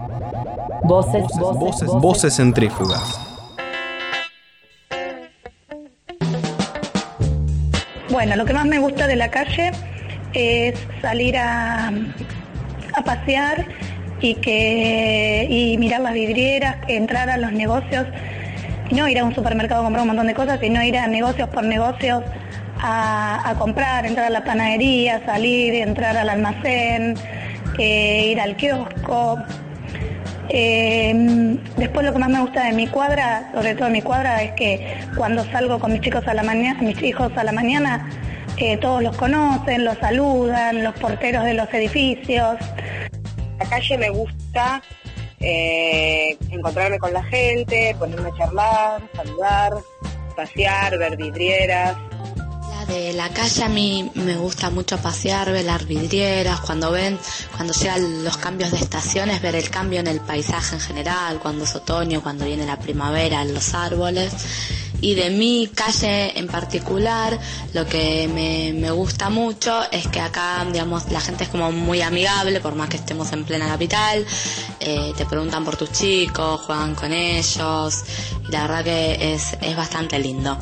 Voces centrífugas. Bueno, lo que más me gusta de la calle es salir a pasear y mirar las vidrieras, entrar a los negocios, y no ir a un supermercado a comprar un montón de cosas, sino ir a negocios por negocios a comprar, entrar a la panadería, salir, entrar al almacén, ir al kiosco. Después lo que más me gusta de mi cuadra, sobre todo de mi cuadra, es que cuando salgo con mis hijos a la mañana, todos los conocen, los saludan, los porteros de los edificios. La calle me gusta encontrarme con la gente, ponerme a charlar, saludar, pasear, ver vidrieras. De la calle a mí me gusta mucho pasear, ver las vidrieras, cuando llegan los cambios de estaciones, ver el cambio en el paisaje en general, cuando es otoño, cuando viene la primavera, en los árboles. Y de mi calle en particular, lo que me gusta mucho es que acá, digamos, la gente es como muy amigable, por más que estemos en plena capital. Te preguntan por tus chicos, juegan con ellos, y la verdad que es bastante lindo.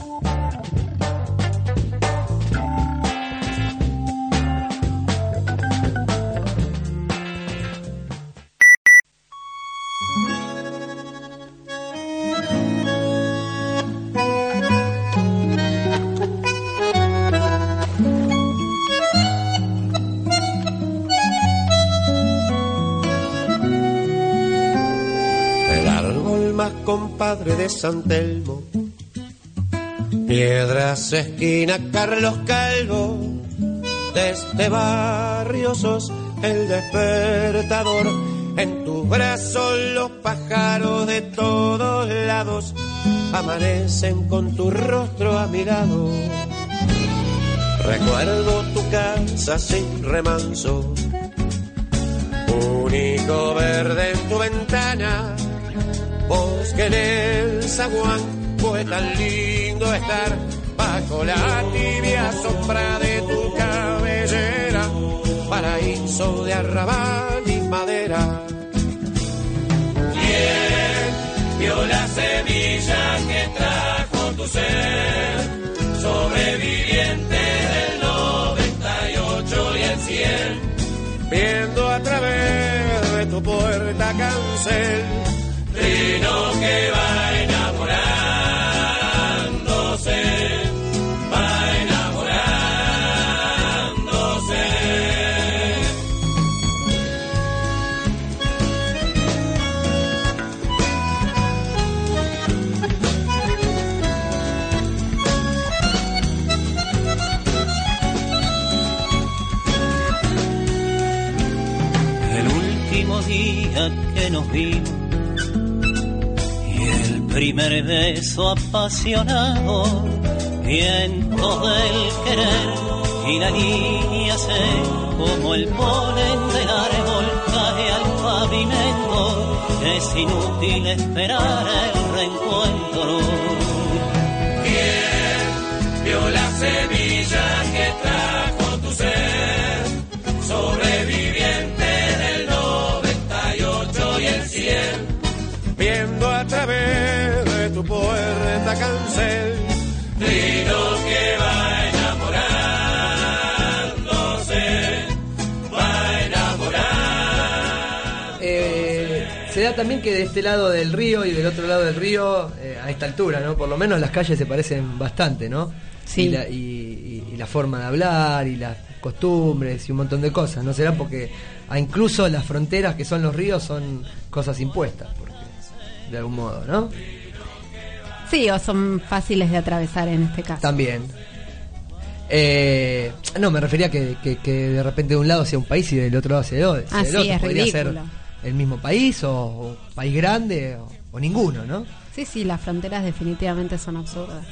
Compadre de San Telmo, Piedras, esquina Carlos Calvo, de este barrio sos el despertador. En tus brazos los pájaros de todos lados amanecen con tu rostro a mi lado. Recuerdo tu casa sin remanso, único verde en tu ventana. Bosque en el zaguán, fue tan lindo estar bajo la tibia sombra de tu cabellera, paraíso de arrabal y madera. ¿Quién vio la semilla que trajo tu ser, sobreviviente del 98 y el 100? Viendo a través de tu puerta cancel, trino que va enamorándose, va enamorándose. El último día que nos vimos, primer beso apasionado, viento del querer y la niña sé como el polen del árbol cae al pavimento. Es inútil esperar el reencuentro. ¿Quién vio la semilla que trajo tu ser, sobreviviente del 98 y el 100? Viendo a través de tu puerta cancel, trino que va enamorándose, va enamorándose. Se da también que de este lado del río y del otro lado del río, a esta altura, ¿no? Por lo menos las calles se parecen bastante, ¿no? Sí. Y la forma de hablar y las costumbres y un montón de cosas, ¿no? Será porque incluso las fronteras que son los ríos son cosas impuestas, de algún modo, ¿no? Sí, o son fáciles de atravesar en este caso. También. No, me refería que de repente de un lado sea un país y del otro lado sea el otro. Ah, sí, es podría ridículo. ser el mismo país o país grande o ninguno, ¿no? Sí, las fronteras definitivamente son absurdas.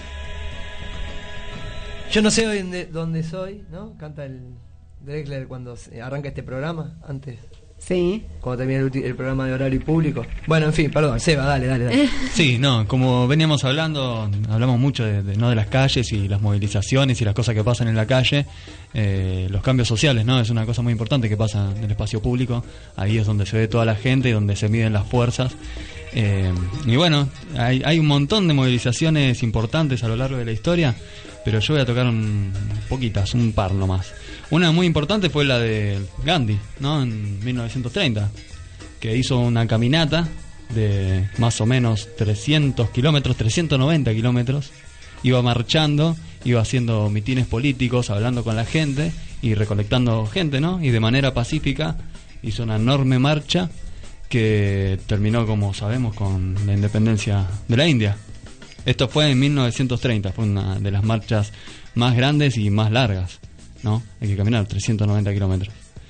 Yo no sé dónde soy, ¿no? Canta el Drexler cuando arranca este programa, antes. Sí. Cuando termina el programa de horario público. Bueno, en fin, perdón, Seba, dale. Sí, no, como veníamos hablando, hablamos mucho de las calles y las movilizaciones y las cosas que pasan en la calle, los cambios sociales, ¿no? Es una cosa muy importante que pasa en el espacio público. Ahí es donde se ve toda la gente y donde se miden las fuerzas. Y bueno, hay un montón de movilizaciones importantes a lo largo de la historia, pero yo voy a tocar poquitas, un par nomás. Una muy importante fue la de Gandhi, ¿no? En 1930, que hizo una caminata de más o menos 300 kilómetros, 390 kilómetros. Iba marchando, iba haciendo mitines políticos, hablando con la gente y recolectando gente, ¿no? Y de manera pacífica hizo una enorme marcha que terminó, como sabemos, con la independencia de la India. Esto fue en 1930, fue una de las marchas más grandes y más largas, ¿no? Hay que caminar 390 kilómetros.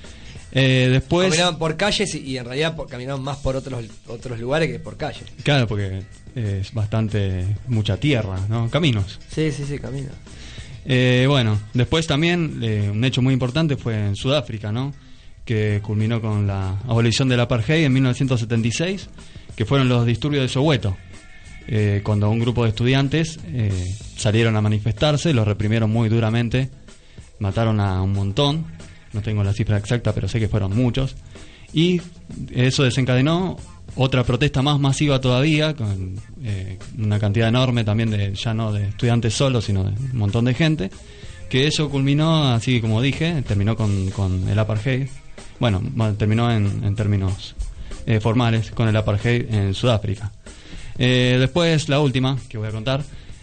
Después caminaban por calles y en realidad caminaban más por otros lugares que por calles. Claro, porque es mucha tierra, ¿no? Caminos. Sí, caminos. Bueno, después también un hecho muy importante fue en Sudáfrica, ¿no? Que culminó con la abolición del apartheid en 1976, que fueron los disturbios de Soweto, cuando un grupo de estudiantes salieron a manifestarse, los reprimieron muy duramente, mataron a un montón, no tengo la cifra exacta, pero sé que fueron muchos, y eso desencadenó otra protesta más masiva todavía, con una cantidad enorme también ya no de estudiantes solos, sino de un montón de gente, que eso culminó, así como dije, terminó con el apartheid. Bueno, terminó en términos formales con el apartheid en Sudáfrica. Después, la última que voy a contar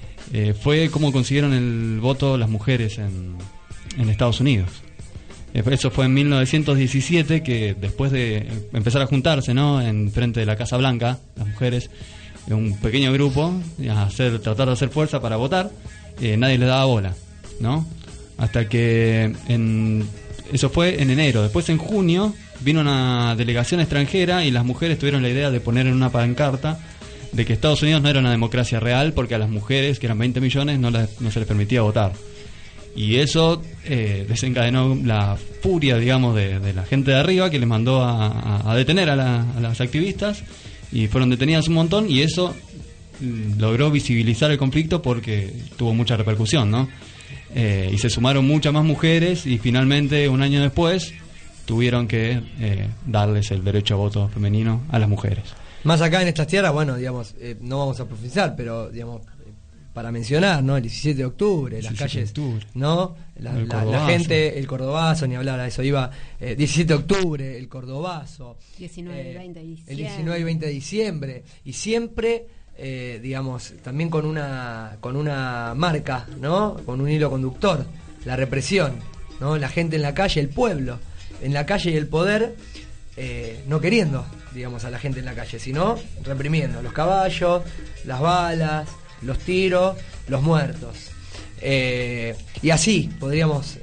fue cómo consiguieron el voto las mujeres en Estados Unidos. Eso fue en 1917, que después de empezar a juntarse, ¿no? En frente de la Casa Blanca, las mujeres, un pequeño grupo, tratar de hacer fuerza para votar, nadie les daba bola, ¿no? Hasta que eso fue en enero. Después, en junio, vino una delegación extranjera y las mujeres tuvieron la idea de poner en una pancarta de que Estados Unidos no era una democracia real porque a las mujeres, que eran 20 millones, no se les permitía votar. Y eso desencadenó la furia, digamos, de la gente de arriba, que les mandó a detener a las activistas, y fueron detenidas un montón, y eso logró visibilizar el conflicto porque tuvo mucha repercusión, ¿no? Y se sumaron muchas más mujeres y finalmente, un año después, tuvieron que darles el derecho a voto femenino a las mujeres. Más acá en estas tierras, bueno, digamos, no vamos a profundizar, pero digamos, para mencionar, ¿no? El 17 de octubre, las calles, ¿no? La gente, el Cordobazo, ni hablar, a eso iba. 17 de octubre, el Cordobazo. 19 y 20 de diciembre. El 19 y 20 de diciembre. Y siempre, digamos, también con una marca, ¿no? Con un hilo conductor, la represión, ¿no? La gente en la calle, el pueblo en la calle y el poder, no queriendo, digamos, a la gente en la calle, sino reprimiendo los caballos, las balas, los tiros, los muertos. Y así podríamos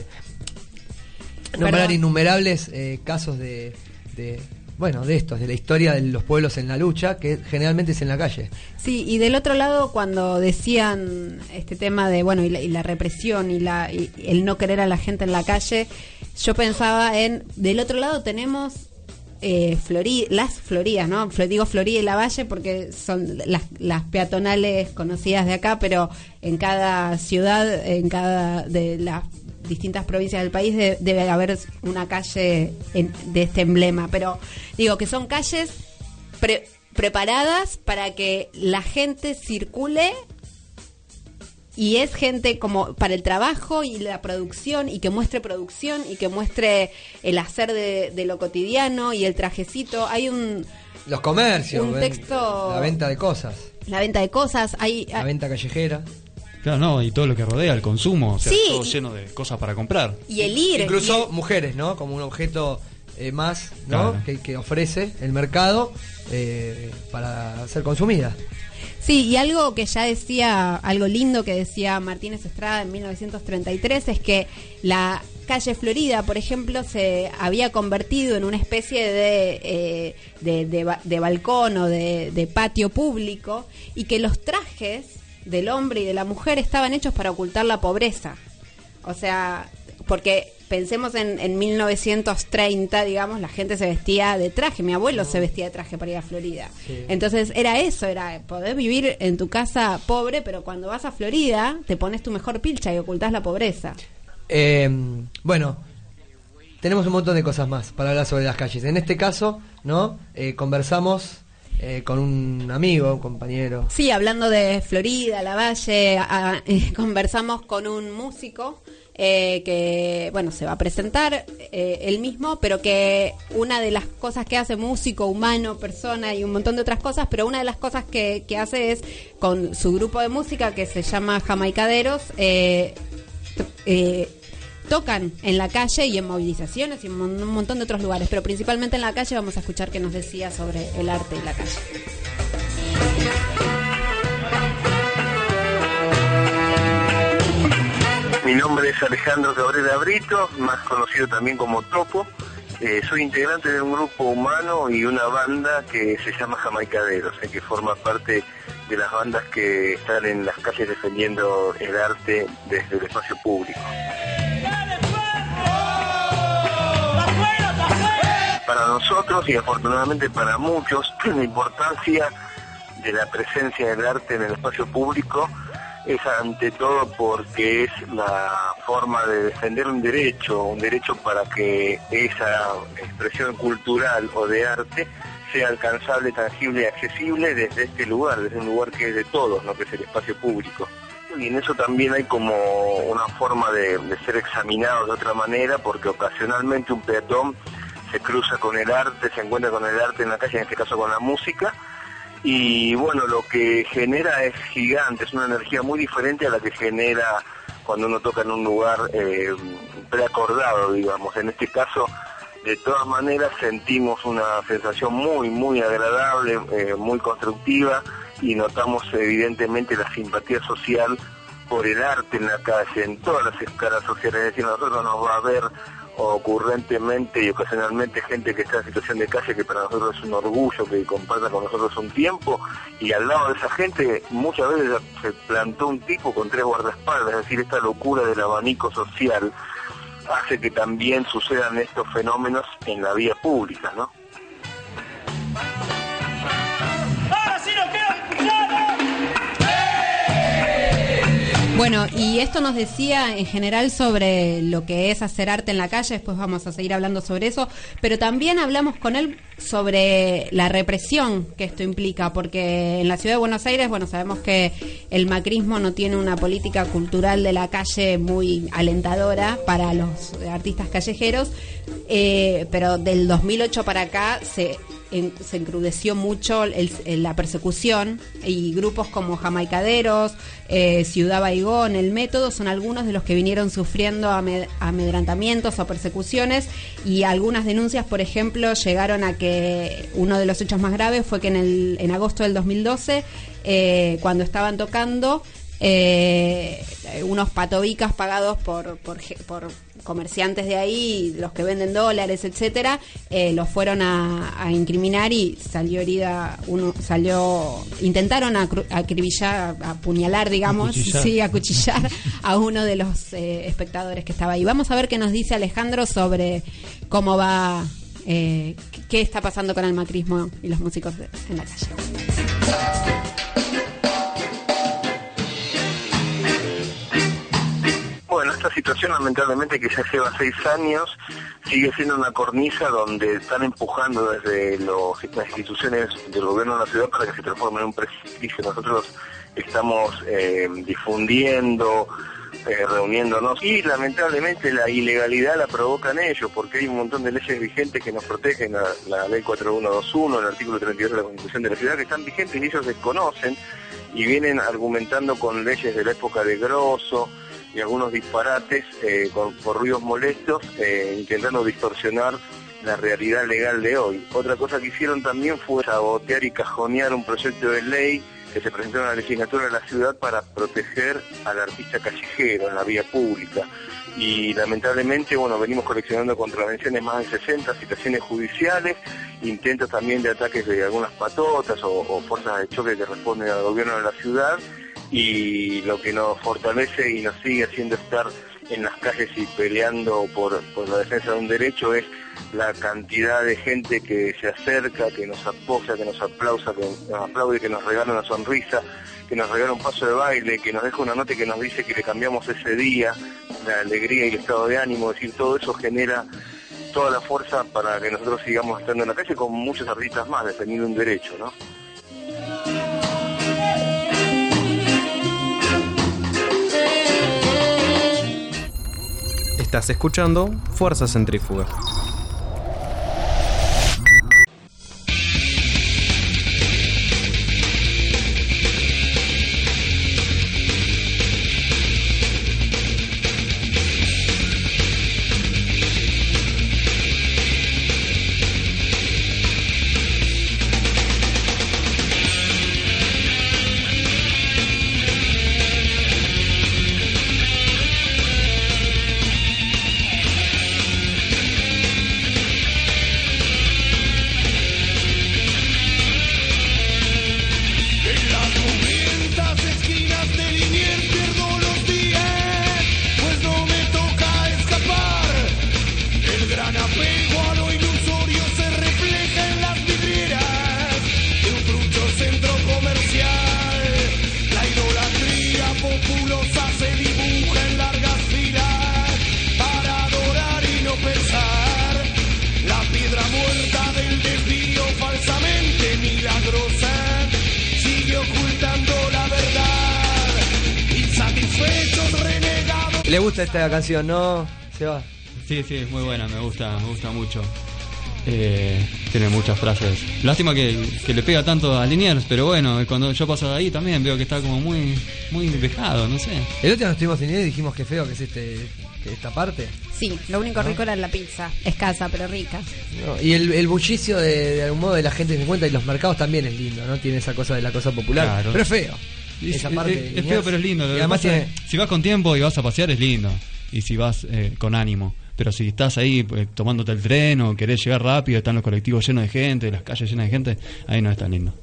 nombrar innumerables casos de estos, de la historia de los pueblos en la lucha, que generalmente es en la calle. Sí, y del otro lado, cuando decían este tema de, bueno, y la represión y el no querer a la gente en la calle, yo pensaba del otro lado tenemos las Floridas, ¿no? Digo Florida y Lavalle porque son las peatonales conocidas de acá, pero en cada ciudad, en cada de las distintas provincias del país debe haber una calle de este emblema, pero digo que son calles preparadas para que la gente circule, y es gente como para el trabajo y la producción, y que muestre producción y que muestre el hacer de lo cotidiano y el trajecito. Hay los comercios, un texto, la venta de cosas, la venta callejera. Claro, no, y todo lo que rodea, el consumo, o sea, sí, todo lleno de cosas para comprar. Y el ir. Incluso mujeres, ¿no? Como un objeto más, ¿no? Claro. Que ofrece el mercado para ser consumida. Sí, y algo que ya decía, algo lindo que decía Martínez Estrada en 1933, es que la calle Florida, por ejemplo, se había convertido en una especie de balcón o de patio público, y que los trajes del hombre y de la mujer estaban hechos para ocultar la pobreza. O sea, porque pensemos en 1930, digamos, la gente se vestía de traje. Mi abuelo se vestía de traje para ir a Florida. Sí. Entonces era eso, era poder vivir en tu casa pobre, pero cuando vas a Florida te pones tu mejor pilcha y ocultás la pobreza. Bueno, tenemos un montón de cosas más para hablar sobre las calles. En este caso, ¿no? Conversamos con un amigo, un compañero. Sí, hablando de Florida, Lavalle, conversamos con un músico que, bueno, se va a presentar él mismo, pero que una de las cosas que hace, músico, humano, persona y un montón de otras cosas, pero una de las cosas que hace es con su grupo de música que se llama Jamaicaderos, tocan en la calle y en movilizaciones y en un montón de otros lugares, pero principalmente en la calle. Vamos a escuchar qué nos decía sobre el arte en la calle. Mi nombre es Alejandro Cabrera Brito, más conocido también como Topo. Soy integrante de un grupo humano y una banda que se llama Jamaicaderos, que forma parte de las bandas que están en las calles defendiendo el arte desde el espacio público. Para nosotros y afortunadamente para muchos, la importancia de la presencia del arte en el espacio público es ante todo porque es la forma de defender un derecho para que esa expresión cultural o de arte sea alcanzable, tangible y accesible desde este lugar, desde un lugar que es de todos, ¿no? Que es el espacio público. Y en eso también hay como una forma de ser examinado de otra manera, porque ocasionalmente un peatón se cruza con el arte, se encuentra con el arte en la calle, en este caso con la música, y bueno, lo que genera es gigante, es una energía muy diferente a la que genera cuando uno toca en un lugar preacordado, digamos. En este caso, de todas maneras, sentimos una sensación muy, muy agradable, muy constructiva, y notamos evidentemente la simpatía social por el arte en la calle, en todas las escalas sociales. Es decir, nosotros nos va a ver ocurrentemente y ocasionalmente gente que está en situación de calle, que para nosotros es un orgullo que comparta con nosotros un tiempo, y al lado de esa gente muchas veces se plantó un tipo con 3 guardaespaldas. Es decir, esta locura del abanico social hace que también sucedan estos fenómenos en la vía pública, ¿no? Bueno, y esto nos decía en general sobre lo que es hacer arte en la calle. Después vamos a seguir hablando sobre eso, pero también hablamos con él sobre la represión que esto implica, porque en la ciudad de Buenos Aires, bueno, sabemos que el macrismo no tiene una política cultural de la calle muy alentadora para los artistas callejeros, pero del 2008 para acá se encrudeció mucho la persecución, y grupos como Jamaicaderos, Ciudad Baigón, El Método, son algunos de los que vinieron sufriendo amedrantamientos o persecuciones, y algunas denuncias, por ejemplo, llegaron a que uno de los hechos más graves fue que en agosto del 2012, cuando estaban tocando, unos patobicas pagados por comerciantes de ahí, los que venden dólares, etcétera, los fueron a incriminar, y salió herida intentaron acribillar, apuñalar, digamos, acuchillar a uno de los espectadores que estaba ahí. Vamos a ver qué nos dice Alejandro sobre cómo va, qué está pasando con el macrismo y los músicos en la calle. Bueno, esta situación lamentablemente, que ya lleva 6 años, sigue siendo una cornisa donde están empujando desde las instituciones del gobierno de la ciudad para que se transforme en un precipicio. Nosotros estamos difundiendo, reuniéndonos, y lamentablemente la ilegalidad la provocan ellos, porque hay un montón de leyes vigentes que nos protegen, la ley 4121, el artículo 32 de la Constitución de la ciudad, que están vigentes y ellos desconocen, y vienen argumentando con leyes de la época de Grosso y algunos disparates por ruidos molestos, intentando distorsionar la realidad legal de hoy. Otra cosa que hicieron también fue sabotear y cajonear un proyecto de ley que se presentó en la legislatura de la ciudad para proteger al artista callejero en la vía pública. Y lamentablemente, bueno, venimos coleccionando contravenciones, más de 60 citaciones judiciales, intentos también de ataques de algunas patotas o fuerzas de choque que responden al gobierno de la ciudad, y lo que nos fortalece y nos sigue haciendo estar en las calles y peleando por la defensa de un derecho es la cantidad de gente que se acerca, que nos apoya, que nos aplaude, que nos regala una sonrisa, que nos regala un paso de baile, que nos deja una nota y que nos dice que le cambiamos ese día, la alegría y el estado de ánimo. Es decir, todo eso genera toda la fuerza para que nosotros sigamos estando en la calle con muchos artistas más, defendiendo un derecho, ¿no? Estás escuchando Fuerza Centrífuga. ¿Le gusta esta canción, no? ¿Se va? Sí, es muy buena, me gusta mucho. Tiene muchas frases. Lástima que le pega tanto a Liniers, pero bueno, cuando yo paso de ahí también veo que está como muy dejado, no sé. El otro día nos estuvimos en y dijimos que feo que es esta parte. Sí, lo único rico era la pizza, escasa pero rica. No, y el bullicio de algún modo de la gente que se encuentra y los mercados también es lindo, ¿no? Tiene esa cosa de la cosa popular, claro. Pero es feo. Esa parte es feo pero es lindo. Y además si vas con tiempo y vas a pasear es lindo. Y si vas con ánimo. Pero si estás ahí tomándote el tren o querés llegar rápido, están los colectivos llenos de gente, las calles llenas de gente, ahí no es tan lindo.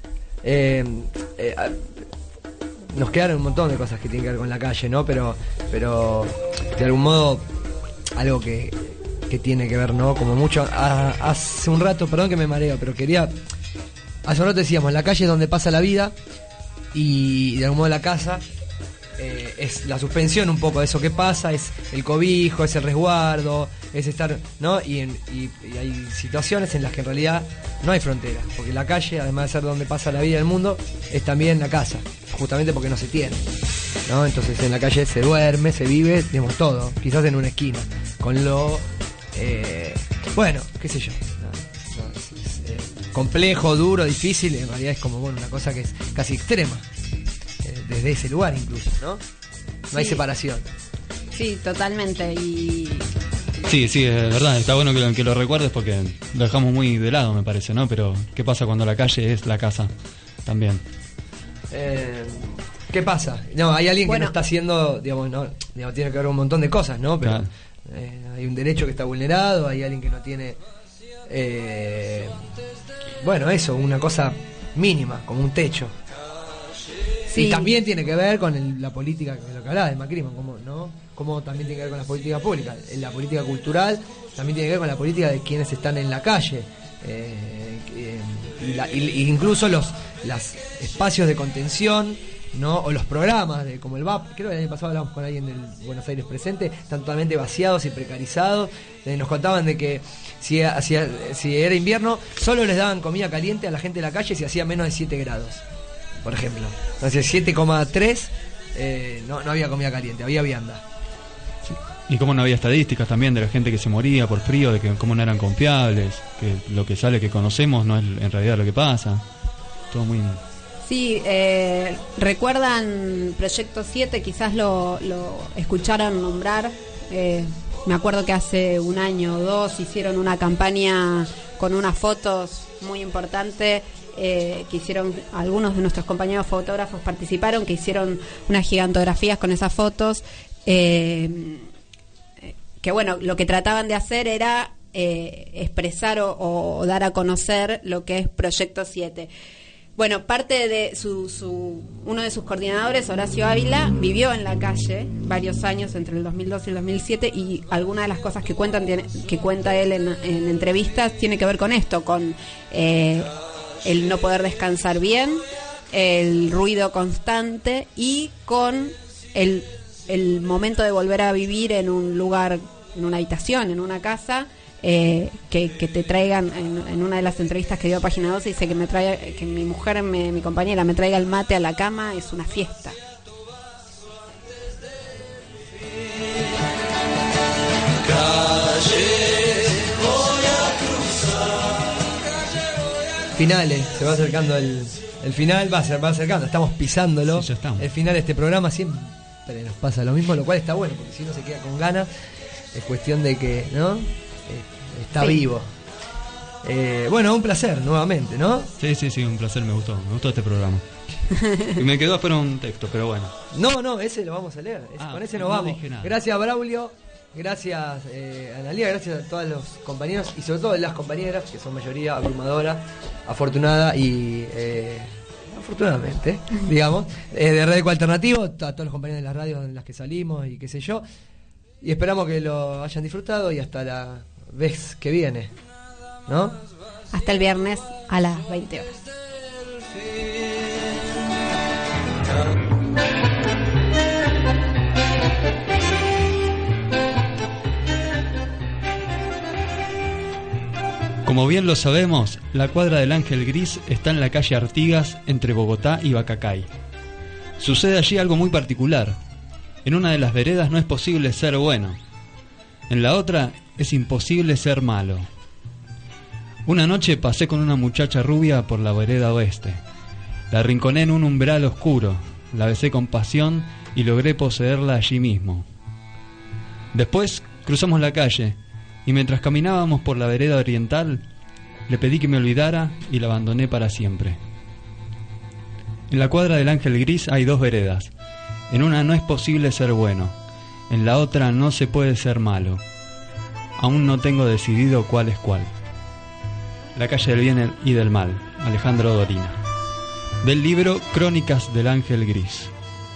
Nos quedaron un montón de cosas que tienen que ver con la calle, ¿no? Pero de algún modo algo que tiene que ver, ¿no? Como mucho hace un rato, perdón que me mareo, pero hace un rato decíamos, la calle es donde pasa la vida y de algún modo la casa es la suspensión un poco de eso que pasa, es el cobijo, es el resguardo, es estar, ¿no? Y hay situaciones en las que en realidad no hay fronteras, porque la calle, además de ser donde pasa la vida del mundo, es también la casa, justamente porque no se tiene, ¿no? Entonces en la calle se duerme, se vive, tenemos todo, quizás en una esquina, con lo bueno, qué sé yo, complejo, duro, difícil, en realidad es como una cosa que es casi extrema. Desde ese lugar incluso, ¿no? No hay separación. Sí, totalmente. Sí, es verdad, está bueno que lo recuerdes porque lo dejamos muy de lado, me parece, ¿no? Pero ¿qué pasa cuando la calle es la casa también? ¿Qué pasa? No, hay alguien que no está haciendo, digamos, tiene que ver un montón de cosas, ¿no? Pero claro. Hay un derecho que está vulnerado, hay alguien que no tiene eso, una cosa mínima, como un techo. Sí. Y también tiene que ver con la política, lo que hablaba del macrismo, como también tiene que ver con la política pública, la política cultural, también tiene que ver con la política de quienes están en la calle, incluso los espacios de contención, ¿no? O los programas como el VAP, creo que el año pasado hablamos con alguien del Buenos Aires Presente, están totalmente vaciados y precarizados. Nos contaban de que si era invierno solo les daban comida caliente a la gente de la calle si hacía menos de 7 grados. Por ejemplo, entonces 7,3 no había comida caliente, había vianda. Sí. Y cómo no había estadísticas también de la gente que se moría por frío, de que cómo no eran confiables, que lo que sale que conocemos no es en realidad lo que pasa. Todo muy... Sí, recuerdan Proyecto 7, quizás lo escucharon nombrar. Me acuerdo que hace un año o dos hicieron una campaña con unas fotos muy importantes. Que hicieron, algunos de nuestros compañeros fotógrafos participaron, que hicieron unas gigantografías con esas fotos, que lo que trataban de hacer era expresar o dar a conocer lo que es Proyecto 7. Bueno, parte de uno de sus coordinadores, Horacio Ávila, vivió en la calle varios años entre el 2002 y el 2007 y algunas de las cosas que cuenta él en entrevistas tiene que ver con esto, con el no poder descansar bien, el ruido constante y con el momento de volver a vivir en un lugar, en una habitación, en una casa. Que te traigan en una de las entrevistas que dio a Página 12, dice que mi mujer, mi compañera, me traiga el mate a la cama, es una fiesta. Finales, se va acercando el final, va acercando, estamos pisándolo. Sí, ya estamos. El final de este programa siempre nos pasa lo mismo, lo cual está bueno, porque si uno se queda con ganas, es cuestión de que, ¿no? Está sí. Vivo. Bueno, un placer nuevamente, ¿no? Sí, un placer, me gustó este programa. Y me quedó afuera un texto, pero bueno. No, ese lo vamos a leer, con ese nos vamos. Gracias, Braulio, gracias, Analía, gracias a todos los compañeros y sobre todo a las compañeras, que son mayoría abrumadora, afortunada y afortunadamente, digamos, de Red Eco Alternativo, a todos los compañeros de las radios en las que salimos y qué sé yo. Y esperamos que lo hayan disfrutado y hasta la vez que viene, ¿no? Hasta el viernes a las 20 horas. Como bien lo sabemos, la cuadra del Ángel Gris está en la calle Artigas, entre Bogotá y Bacacay. Sucede allí algo muy particular. En una de las veredas no es posible ser bueno. En la otra es imposible ser malo. Una noche pasé con una muchacha rubia por la vereda oeste. La arrinconé en un umbral oscuro, la besé con pasión y logré poseerla allí mismo. Después cruzamos la calle y mientras caminábamos por la vereda oriental, le pedí que me olvidara y la abandoné para siempre. En la cuadra del Ángel Gris hay 2 veredas. En una no es posible ser bueno, en la otra no se puede ser malo. Aún no tengo decidido cuál es cuál. La calle del bien y del mal, Alejandro Dorina. Del libro Crónicas del Ángel Gris.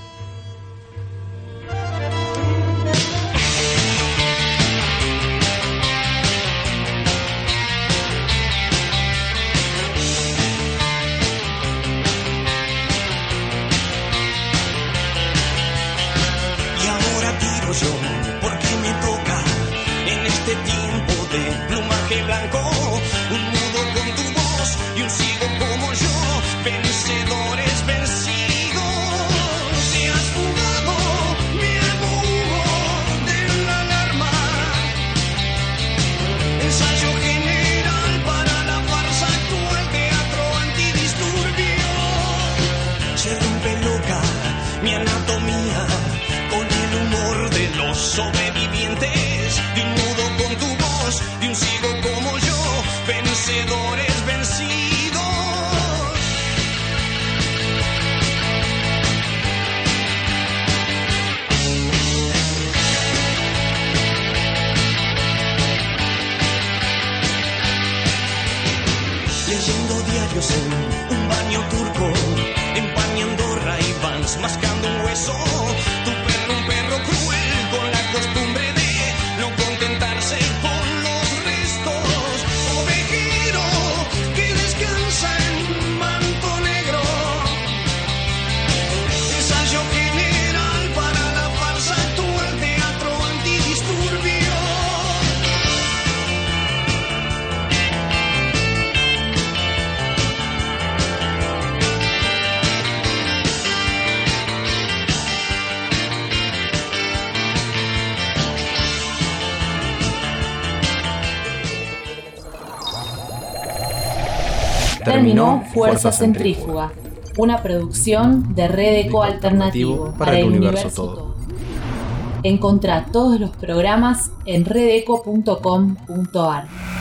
Terminó Fuerza Centrífuga, una producción de Red Eco Alternativo para el universo todo. Encontrá todos los programas en redeco.com.ar.